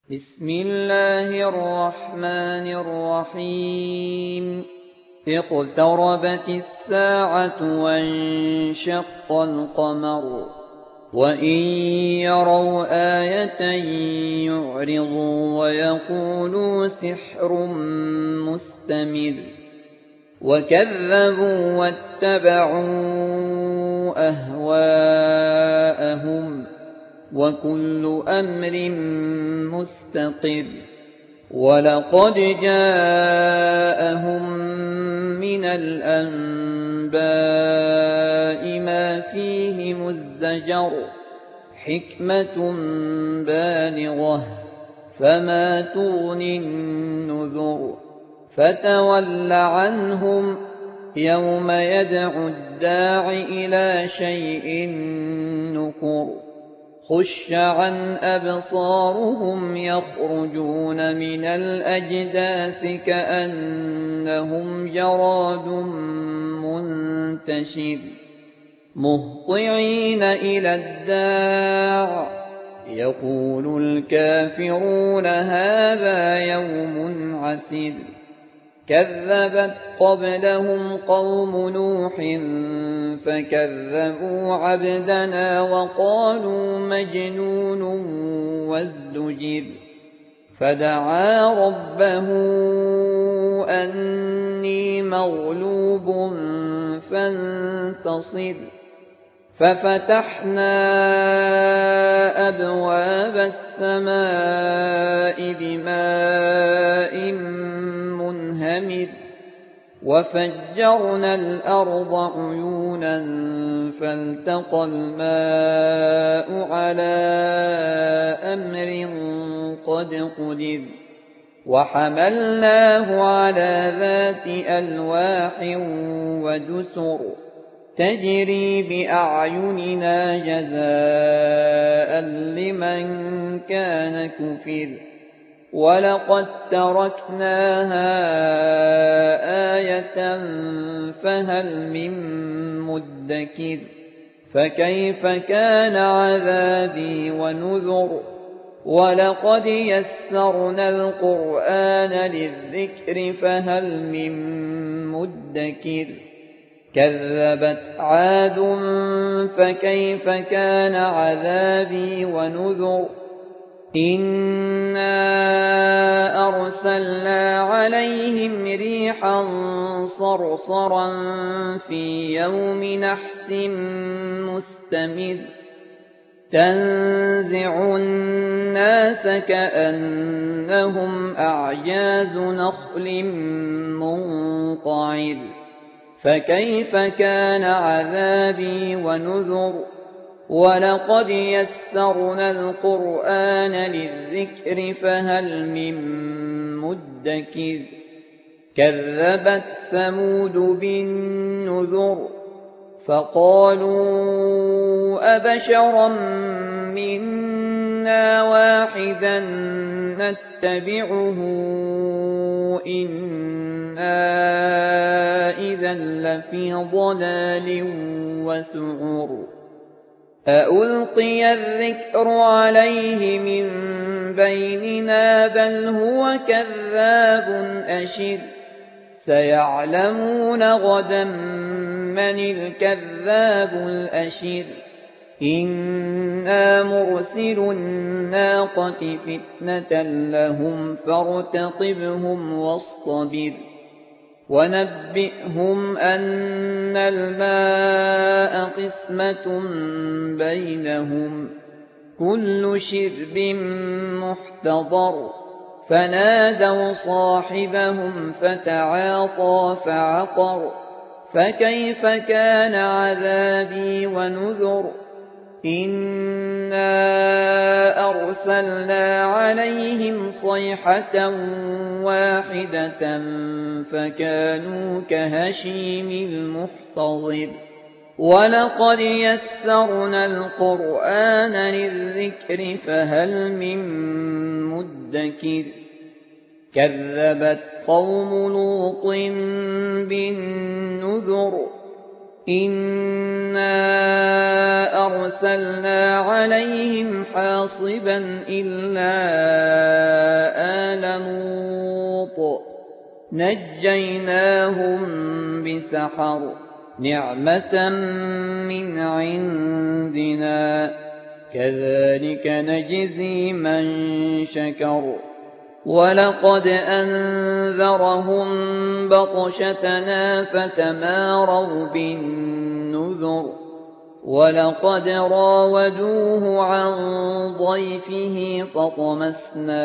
بسم الله الرحمن الرحيم اقتربت الساعة وانشق القمر وإن يروا آية يعرضوا ويقولوا سحر مستمر وكذبوا واتبعوا أهواءهم وكل أمر مستقر ولقد جاءهم من الأنباء ما فيه مزدجر حكمة بالغة فما تغني النذر فتول عنهم يوم يدعو الداع إلى شيء نكر خش عن أبصارهم يخرجون من الأجداث كأنهم جراد منتشر مهطعين إلى الداع يقول الكافرون هذا يوم عسر كذبت قبلهم قوم نوح فكذبوا عبدنا وقالوا مجنون وازدجر فدعا ربه أني مغلوب فانتصر ففتحنا أبواب السماء بماء منهمر وفجرنا الأرض عيونا فالتقى الماء على أمر قد قدر وحملناه على ذات ألواح ودسر تجري بأعيننا جزاء لمن كان كفر ولقد تركناها آية فهل من مدكر فكيف كان عذابي ونذر ولقد يسرنا القرآن للذكر فهل من مدكر كذبت عاد فكيف كان عذابي ونذر إنا أرسلنا عليهم ريحا صرصرا في يوم نحس مستمر تنزع الناس كأنهم أعجاز نخل منقعر فكيف كان عذابي ونذر ولقد يسرنا القرآن للذكر فهل من مدكر كذبت ثمود بالنذر فقالوا أبشرا منا واحدا نتبعه إنا إذا لفي ضلال وسعر أألقي الذكر عليه من بيننا بل هو كذاب أشر سيعلمون غدا من الكذاب الأشر إنا مرسل الناقة فتنة لهم فارتقبهم واصطبر ونبئهم أن الماء قسمة بينهم كل شرب محتضر فنادوا صاحبهم فتعاطى فعقر فكيف كان عذابي ونذر إنا أرسلنا عليهم صيحة واحدة فكانوا كهشيم المحتضر ولقد يسرنا القرآن للذكر فهل من مدكر كذبت قوم لوط بالنذر إنا أرسلنا عليهم حاصبا إلا نجيناهم بسحر نعمة من عندنا كذلك نجزي من شكر ولقد أنذرهم بطشتنا فتماروا بالنذر ولقد راودوه عن ضيفه فطمسنا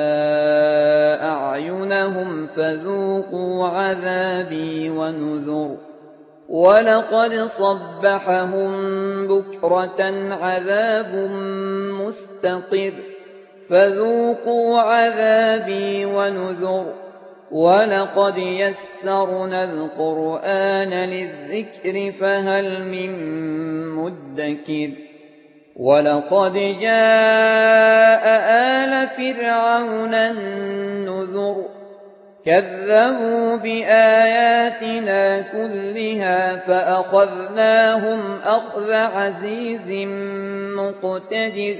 أعينهم فذوقوا عذابي ونذر ولقد صبحهم بكرة عذاب مستقر فذوقوا عذابي ونذر ولقد يسرنا القرآن للذكر فهل من مدكر ولقد جاء آل فرعون النذر كذبوا بآياتنا كلها فأخذناهم أخذ عزيز مقتدر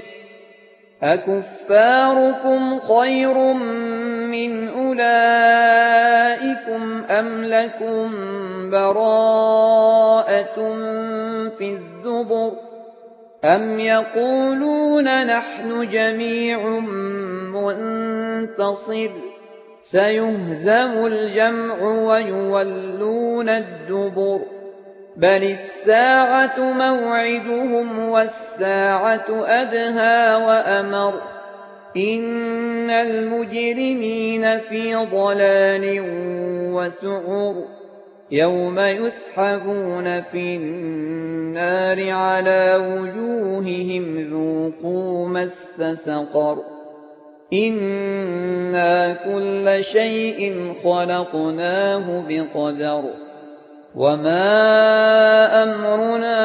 أكفاركم خير من أولئكم أم لكم براءة في الزبر أم يقولون نحن جميع منتصر سيهزم الجمع ويولون الدبر بل الساعة موعدهم والساعة أدهى وأمر إن المجرمين في ضلال وسعر يوم يسحبون في النار على وجوههم ذوقوا مس سقر إنا كل شيء خلقناه بقدر وما أمرنا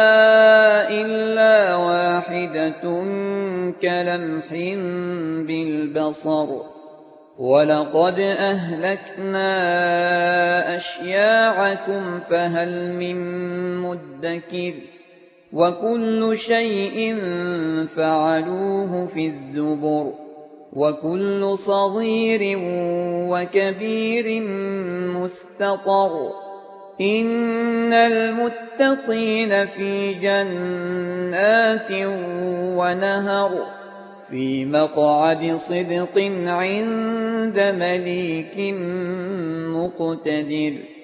إلا واحدة كلمح بالبصر ولقد أهلكنا أشياعكم فهل من مدكر وكل شيء فعلوه في الزبر وكل صغير وكبير مستطر إن المتقين في جنات ونهر في مقعد صدق عند مليك مقتدر